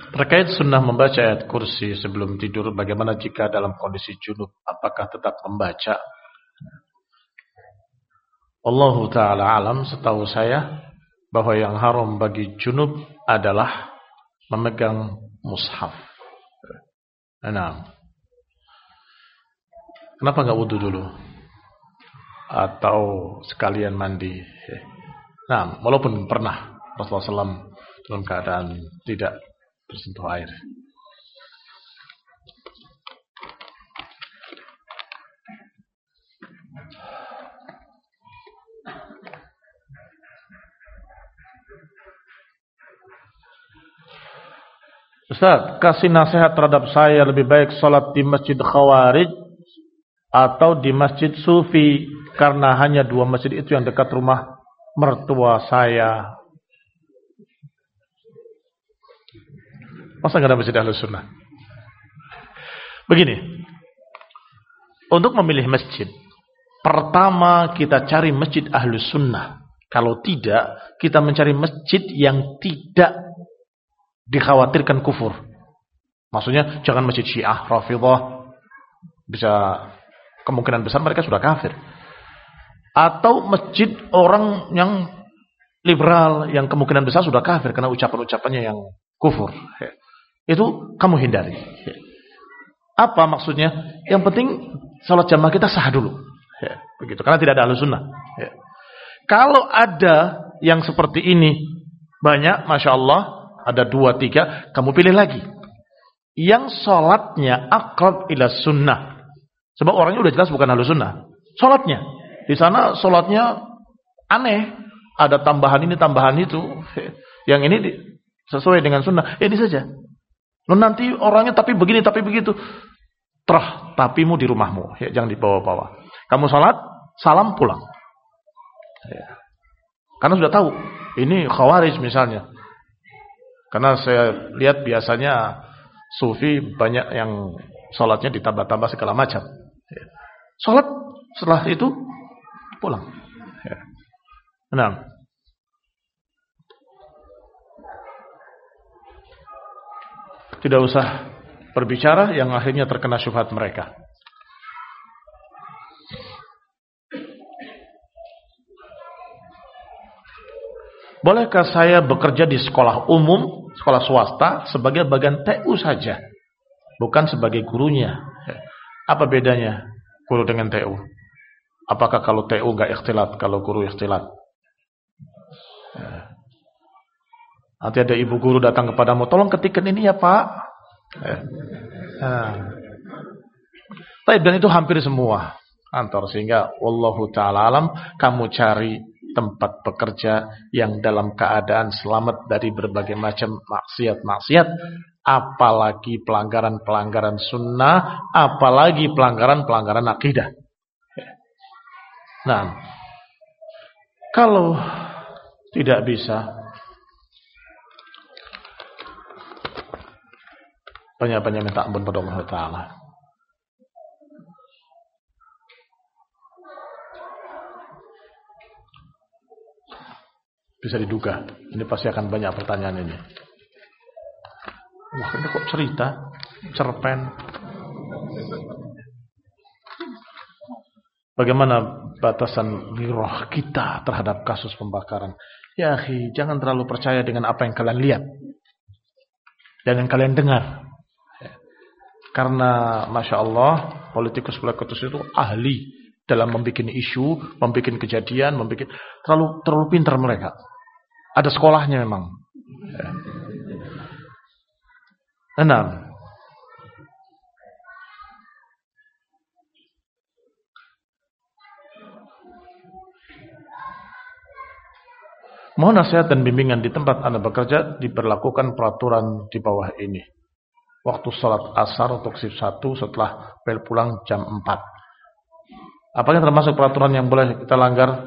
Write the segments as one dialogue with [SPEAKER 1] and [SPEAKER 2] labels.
[SPEAKER 1] Terkait sunnah membaca ayat kursi sebelum tidur, bagaimana jika dalam kondisi junub? Apakah tetap membaca? Allahu ta'ala alam, setahu saya bahwa yang haram bagi junub adalah memegang mushaf. Nah, kenapa nggak wudu dulu? Atau sekalian mandi? Nah, walaupun pernah Rasulullah SAW dalam keadaan tidak tersentuh air. Ustaz, kasih nasihat terhadap saya, lebih baik sholat di masjid Khawarij atau di masjid Sufi, karena hanya dua masjid itu yang dekat rumah mertua saya. Masa nggak ada masjid Ahlus Sunnah? Begini, untuk memilih masjid, pertama kita cari masjid Ahlus Sunnah. Kalau tidak, kita mencari masjid yang tidak dikhawatirkan kufur. Maksudnya jangan masjid Syiah, Rafidhah, bisa kemungkinan besar mereka sudah kafir. Atau masjid orang yang liberal yang kemungkinan besar sudah kafir karena ucapan-ucapannya yang kufur. Itu kamu hindari. Apa maksudnya? Yang penting salat jamaah kita sah dulu. Begitu, karena tidak ada Ahlus Sunnah. Kalau ada yang seperti ini banyak, Masya Allah, ada 2, 3, kamu pilih lagi yang sholatnya aqrab ila sunnah. Sebab orangnya udah jelas bukan Ahlus Sunnah. Sholatnya di sana, sholatnya aneh, ada tambahan ini, tambahan itu. Yang ini sesuai dengan sunnah. Ini saja. Nanti orangnya tapi begini, tapi begitu. Terah tapimu di rumahmu, jangan dibawa-bawa. Kamu sholat, salam, pulang. Karena sudah tahu ini Khawarij misalnya. Karena saya lihat biasanya Sufi banyak yang sholatnya ditambah-tambah segala macam. Sholat, setelah itu pulang. Nah, tidak usah berbicara yang akhirnya terkena syubhat mereka. Bolehkah saya bekerja di sekolah umum, sekolah swasta, sebagai bagian TU saja, bukan sebagai gurunya? Apa bedanya guru dengan TU? Apakah kalau TU nggak ikhtilat, kalau guru ikhtilat? Nanti ada ibu guru datang kepadamu, tolong ketikkan ini ya Pak. Dan itu hampir semua kantor, sehingga wallahu ta'ala alam, kamu cari tempat bekerja yang dalam keadaan selamat dari berbagai macam maksiat-maksiat, apalagi pelanggaran-pelanggaran sunnah, apalagi pelanggaran-pelanggaran akidah. Nah, kalau tidak bisa, banyak-banyak minta ampun pada Allah Ta'ala. Bisa diduga, ini pasti akan banyak pertanyaan ini. Wah, ini kok cerita, cerpen. Bagaimana batasan ghirah kita terhadap kasus pembakaran? Ya akhi, jangan terlalu percaya dengan apa yang kalian lihat dan yang kalian dengar. Karena Masya Allah, politikus-politikus itu ahli dalam membuat isu, membuat kejadian, terlalu pintar mereka. Ada sekolahnya memang. Enam. Mohon nasihat dan bimbingan, di tempat Anda bekerja diberlakukan peraturan di bawah ini. Waktu salat asar untuk shift 1 setelah bel pulang jam 4. Apakah termasuk peraturan yang boleh kita langgar?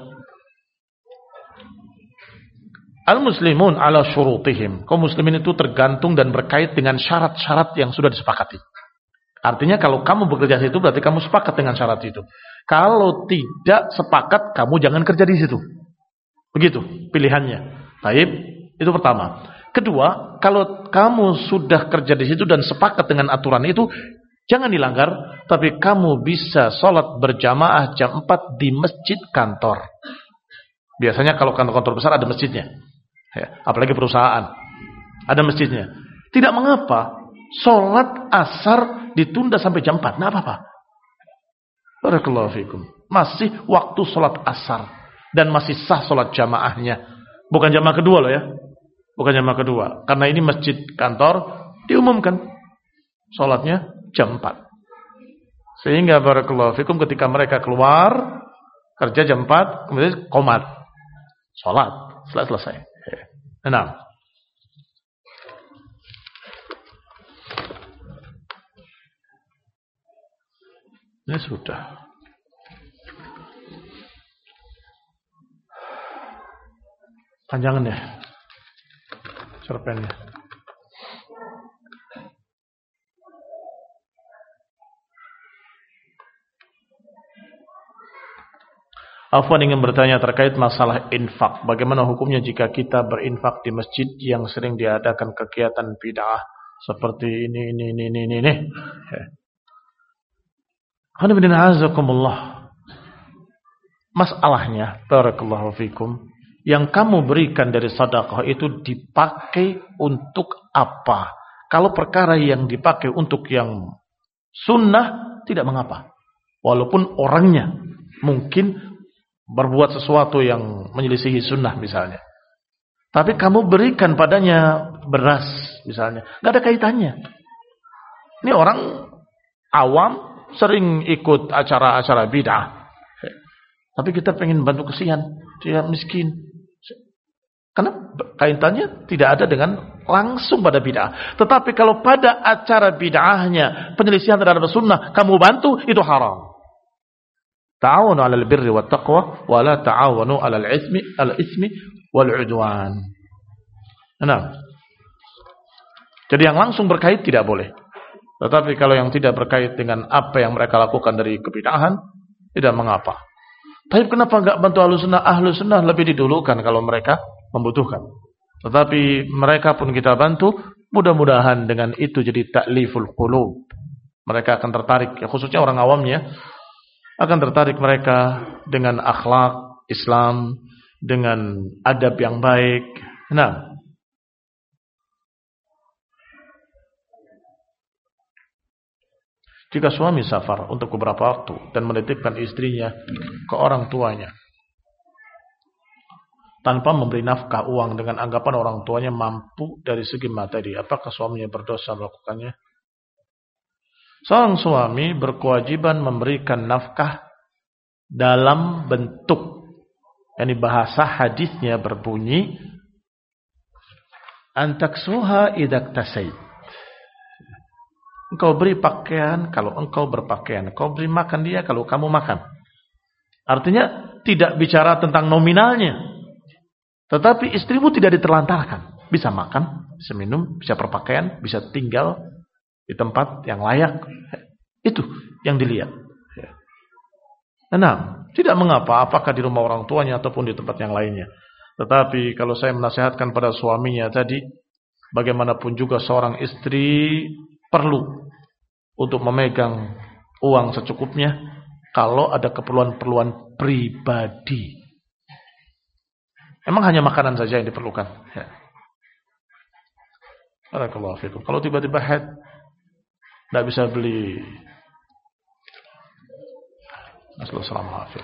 [SPEAKER 1] Al-muslimun ala syurutihim. Kaum muslimin itu tergantung dan berkait dengan syarat-syarat yang sudah disepakati. Artinya kalau kamu bekerja di situ berarti kamu sepakat dengan syarat itu. Kalau tidak sepakat, kamu jangan kerja di situ. Begitu pilihannya. Baik, itu pertama. Kedua, kalau kamu sudah kerja di situ dan sepakat dengan aturan itu, jangan dilanggar, tapi kamu bisa sholat berjamaah jam 4 di masjid kantor. Biasanya kalau kantor-kantor besar ada masjidnya. Ya, apalagi perusahaan. Ada masjidnya. Tidak mengapa sholat asar ditunda sampai jam 4. Nah, apa-apa. Barakallahu fikum. Masih waktu sholat asar. Dan masih sah sholat jamaahnya. Bukan jamaah kedua loh ya. Bukan jamaah kedua. Karena ini masjid kantor, diumumkan sholatnya jam 4. Sehingga barakallahu fikum ketika mereka keluar kerja jam 4, kemudian qomat. Sholat. Selesai. Nah. Ini sudah. Panjangan ya cerpennya. Afwan ingin bertanya terkait masalah infak. Bagaimana hukumnya jika kita berinfak di masjid yang sering diadakan kegiatan bid'ah seperti ini. Masalahnya, barakallahu fikum, yang kamu berikan dari sedekah itu dipakai untuk apa? Kalau perkara yang dipakai untuk yang sunnah, tidak mengapa. Walaupun orangnya mungkin berbuat sesuatu yang menyelisihi sunnah misalnya. Tapi kamu berikan padanya beras misalnya. Gak ada kaitannya. Ini orang awam sering ikut acara-acara bid'ah. Tapi kita pengen bantu kesian. Dia miskin. Karena kaitannya tidak ada dengan langsung pada bid'ah. Tetapi kalau pada acara bid'ahnya penyelisihan terhadap sunnah kamu bantu, itu haram. Ta'awanu 'alal birri wat taqwa wa la ta'awanu 'alal ismi wal 'udwan. Nah. Jadi yang langsung berkait tidak boleh. Tetapi kalau yang tidak berkait dengan apa yang mereka lakukan dari kebid'ahan, tidak mengapa. Tapi kenapa enggak bantu ahlu sunnah lebih didulukan kalau mereka membutuhkan. Tetapi mereka pun kita bantu, mudah-mudahan dengan itu jadi ta'liful qulub. Mereka akan tertarik, ya khususnya orang awamnya, akan tertarik mereka dengan akhlak Islam, dengan adab yang baik. Nah, jika suami safar untuk beberapa waktu dan menitipkan istrinya ke orang tuanya tanpa memberi nafkah uang dengan anggapan orang tuanya mampu dari segi materi, apakah suaminya berdosa melakukannya? Seorang suami berkewajiban memberikan nafkah dalam bentuk, yakni bahasa hadisnya berbunyi antaksuha idak tasaid. Engkau beri pakaian kalau engkau berpakaian, engkau beri makan dia kalau kamu makan. Artinya tidak bicara tentang nominalnya, tetapi istrimu tidak diterlantarkan, bisa makan, bisa minum, bisa berpakaian, bisa tinggal di tempat yang layak. Itu yang dilihat. Nah, tidak mengapa apakah di rumah orang tuanya ataupun di tempat yang lainnya. Tetapi kalau saya menasihatkan pada suaminya tadi, bagaimanapun juga seorang istri perlu untuk memegang uang secukupnya kalau ada keperluan-keperluan pribadi. Emang hanya makanan saja yang diperlukan. Ya. Barakallahu fikum. Kalau tiba-tiba haid, tidak bisa beli. Assalamualaikum.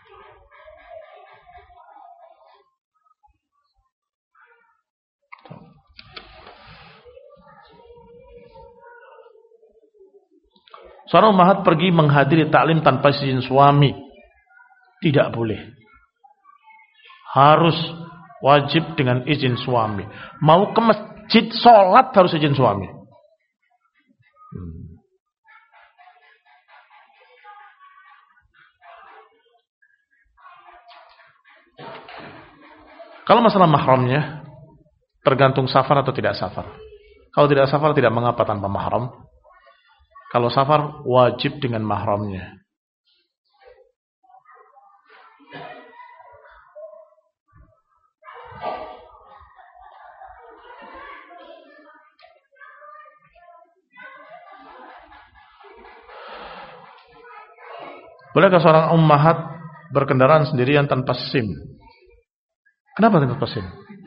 [SPEAKER 1] Seorang ummahat pergi menghadiri taklim tanpa izin suami. Tidak boleh. Harus wajib dengan izin suami. Mau ke masjid sholat harus izin suami. Kalau masalah mahramnya, tergantung safar atau tidak safar. Kalau tidak safar tidak mengapa tanpa mahram. Kalau safar wajib dengan mahramnya. Bolehkah seorang ummahat berkendaraan sendirian tanpa SIM? Kenapa tanpa SIM?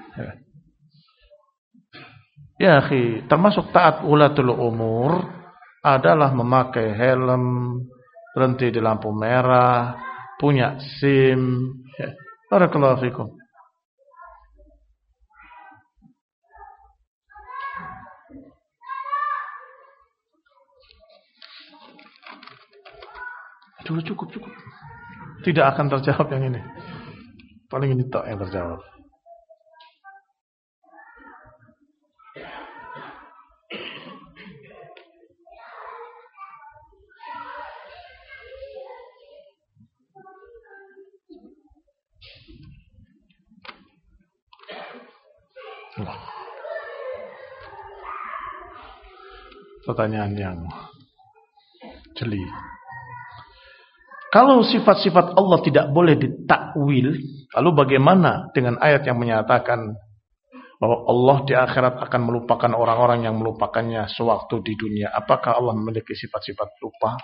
[SPEAKER 1] Ya akhi, termasuk taat ulatul umur adalah memakai helm, berhenti di lampu merah, punya SIM. Barakallahu fikum. Cukup. Tidak akan terjawab yang ini. Paling ini tak yang terjawab. Pertanyaan yang jeli. Kalau sifat-sifat Allah tidak boleh ditakwil, lalu bagaimana dengan ayat yang menyatakan bahwa Allah di akhirat akan melupakan orang-orang yang melupakannya sewaktu di dunia? Apakah Allah memiliki sifat-sifat lupa?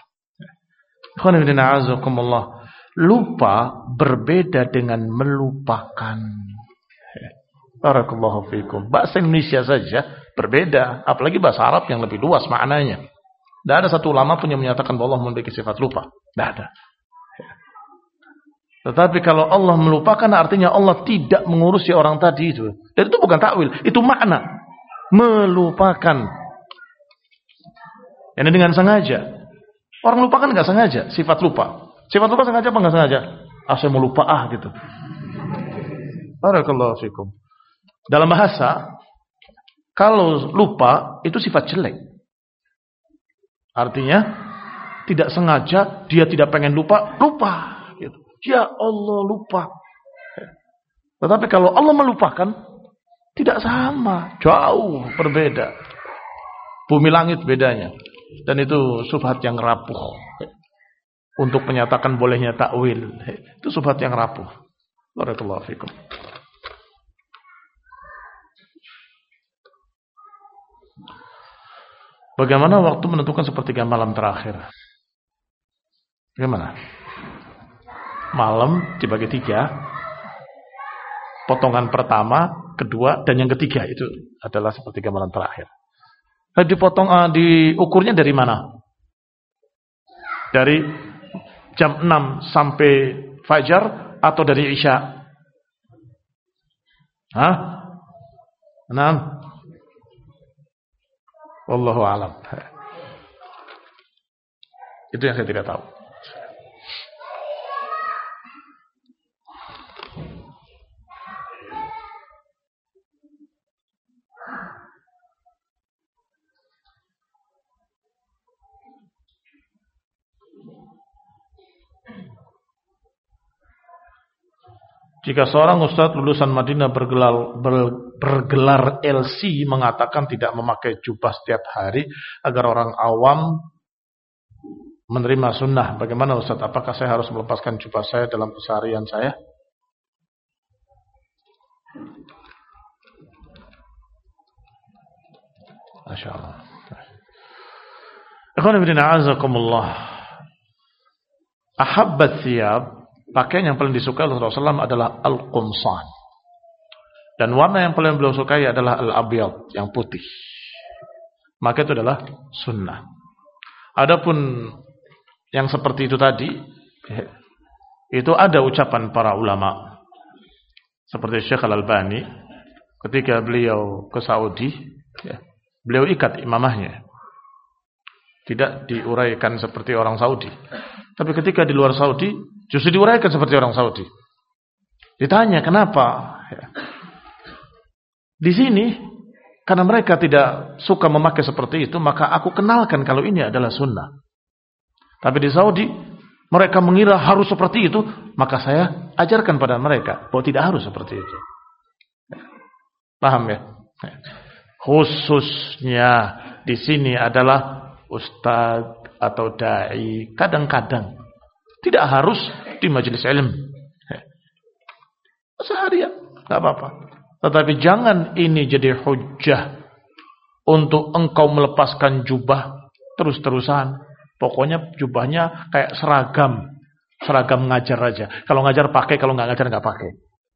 [SPEAKER 1] Lupa berbeda dengan melupakan. Barakallahu fikum. Bahasa Indonesia saja berbeda, apalagi bahasa Arab yang lebih luas maknanya. Tidak ada satu ulama pun yang menyatakan bahwa Allah memiliki sifat lupa. Tidak ada. Tetapi kalau Allah melupakan artinya Allah tidak mengurusi orang tadi itu. Dan itu bukan takwil, itu makna. Melupakan. Ini dengan sengaja. Orang lupa kan nggak sengaja, sifat lupa. Sifat lupa sengaja apa nggak sengaja? Saya mau lupa gitu. Barakallahu fikum. Dalam bahasa, kalau lupa itu sifat jelek. Artinya tidak sengaja, dia tidak pengen lupa gitu. Ya Allah lupa. Tetapi kalau Allah melupakan, tidak sama, jauh berbeda. Bumi langit bedanya. Dan itu subhat yang rapuh. Untuk menyatakan bolehnya takwil, itu subhat yang rapuh. Barakallahu fikum. Bagaimana waktu menentukan sepertiga malam terakhir? Bagaimana? Malam dibagi 3. Potongan pertama, kedua, dan yang ketiga itu adalah sepertiga malam terakhir. Diukurnya dari mana? Dari jam 6 sampai fajar atau dari isya? Hah? 6. Wallahu a'lam. Itu yang saya tidak tahu. Jika seorang ustadz lulusan Madinah bergelar LC mengatakan tidak memakai jubah setiap hari agar orang awam menerima sunnah, bagaimana ustadz? Apakah saya harus melepaskan jubah saya dalam keseharian saya? Masya Allah. Ikhwan fillah, a'azakumullah. Ahabbat thiyab, pakaian yang paling disukai oleh Rasulullah SAW adalah al-qumsan. Dan warna yang paling beliau sukai adalah al-abyad, yang putih. Maka itu adalah sunnah. Adapun yang seperti itu tadi, itu ada ucapan para ulama. Seperti Syekh Al-Albani, ketika beliau ke Saudi, beliau ikat imamahnya. Tidak diuraikan seperti orang Saudi. Tapi ketika di luar Saudi, justru diuraikan seperti orang Saudi. Ditanya kenapa? Di sini, karena mereka tidak suka memakai seperti itu, maka aku kenalkan kalau ini adalah sunnah. Tapi di Saudi, mereka mengira harus seperti itu, maka saya ajarkan pada mereka bahwa tidak harus seperti itu. Paham ya? Khususnya di sini adalah ustadz atau dai, kadang-kadang tidak harus di majelis ilmu. Seharian, tidak apa-apa. Tetapi jangan ini jadi hujjah untuk engkau melepaskan jubah terus-terusan. Pokoknya jubahnya kayak seragam. seragam ngajar aja. Kalau ngajar pakai, kalau nggak ngajar nggak pakai.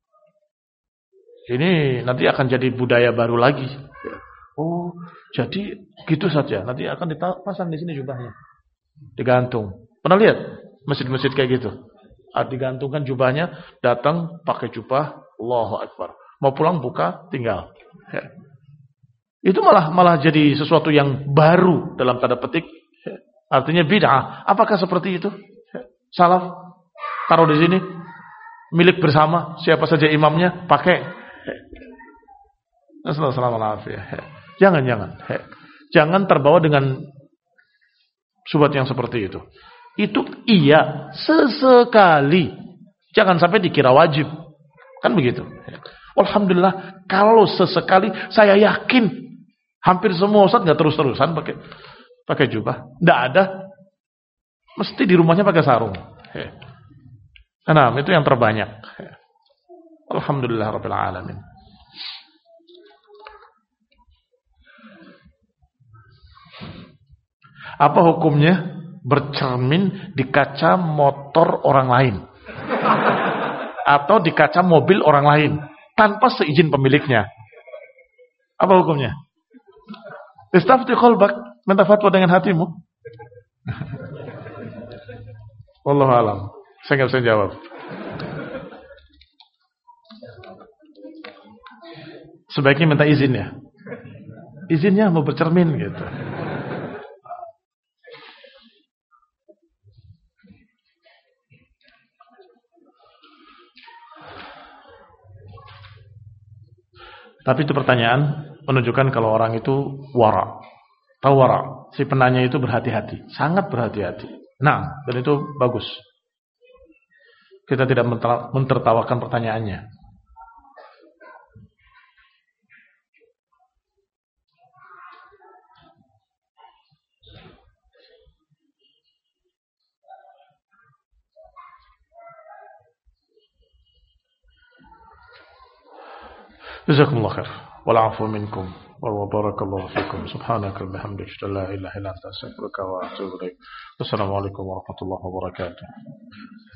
[SPEAKER 1] Ini nanti akan jadi budaya baru lagi. Oh, jadi gitu saja. Nanti akan dipasang di sini jubahnya, digantung. Pernah lihat masjid-masjid kayak gitu? Digantungkan jubahnya, datang pakai jubah, Allahu Akbar. Mau pulang buka, tinggal. Ya. Itu malah jadi sesuatu yang baru dalam tanda petik. Artinya bid'ah. Apakah seperti itu? Salaf taruh di sini, milik bersama, siapa saja imamnya pakai. Assalamualaikum. Jangan terbawa dengan subhat yang seperti itu. Itu iya sesekali. Jangan sampai dikira wajib. Kan begitu. Alhamdulillah kalau sesekali, saya yakin hampir semua ustaz nggak terus-terusan pakai jubah. Nggak ada. Mesti di rumahnya pakai sarung. Nah, itu yang terbanyak. Alhamdulillah rabbil alamin. Apa hukumnya bercermin di kaca motor orang lain atau di kaca mobil orang lain tanpa seizin pemiliknya? Apa hukumnya? Istafti qalbak, minta fatwa dengan hatimu. Wallahu alam. Saya nggak bisa jawab. Sebaiknya minta izin ya. Izinnya mau bercermin gitu. Tapi itu pertanyaan menunjukkan kalau orang itu wara. Tahu wara? Si penanya itu berhati-hati, sangat berhati-hati. Nah, dan itu bagus. Kita tidak mentertawakan pertanyaannya. Jazakumullah khair. Wal 'afwu minkum. Wa barakallahu fikum. Subhanaka wa bihamdika la ilaha illa anta astaghfiruka wa atubu ilaik. Wassalamualaikum warahmatullahi wabarakatuh.